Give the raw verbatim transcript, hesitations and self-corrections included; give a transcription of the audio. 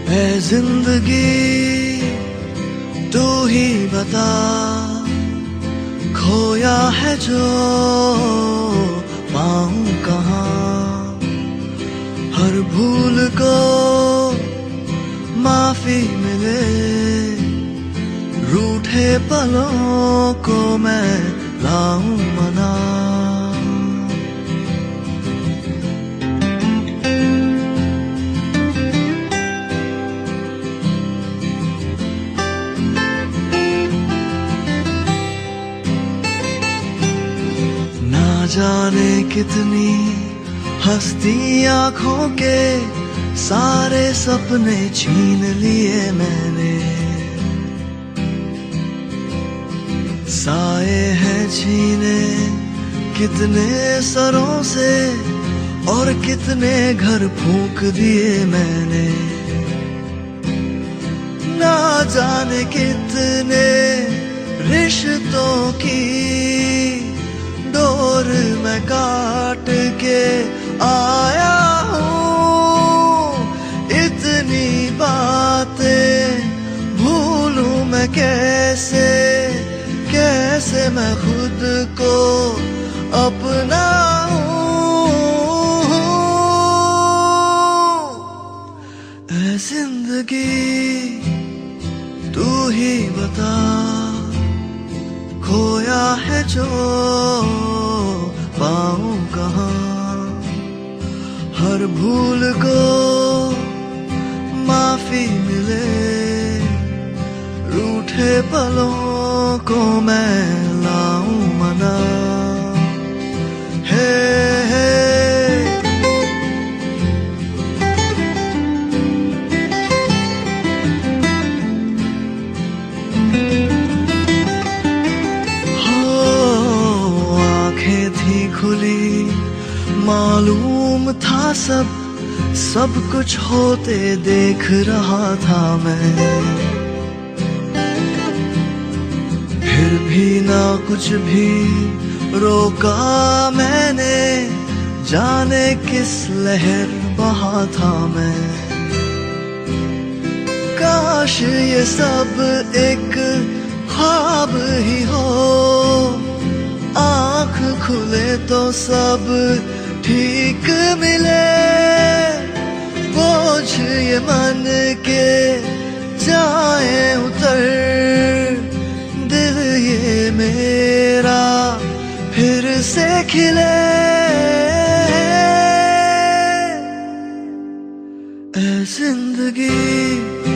है जिंदगी तू ही बता, खोया है जो पाऊं कहाँ। हर भूल को माफी मिले, रूठे पलों को मैं लाऊं मना। जाने कितनी हस्ती आंखों के सारे सपने छीन लिए मैंने। साए हैं छीने कितने सरों से और कितने घर फूंक दिए मैंने। ना जाने कितने रिश्तों की डोर मैं काट के आया हूँ। इतनी बातें भूलूं मैं कैसे, कैसे मैं खुद को अपनाऊं। ऐ जिंदगी तू ही बता, खोया है जो पाऊं कहाँ। हर भूल को माफी मिले, रूठे पलों को मैं लाऊं मना। हे, हे खुली मालूम था सब, सब कुछ होते देख रहा था मैं। फिर भी ना कुछ भी रोका मैंने, जाने किस लहर बहा था मैं। काश ये सब एक ख्वाब ही हो, आँख खुले तो सब ठीक मिले। बोझ ये मन के जाए उतर, दिल ये मेरा फिर से खिले। ऐ जिंदगी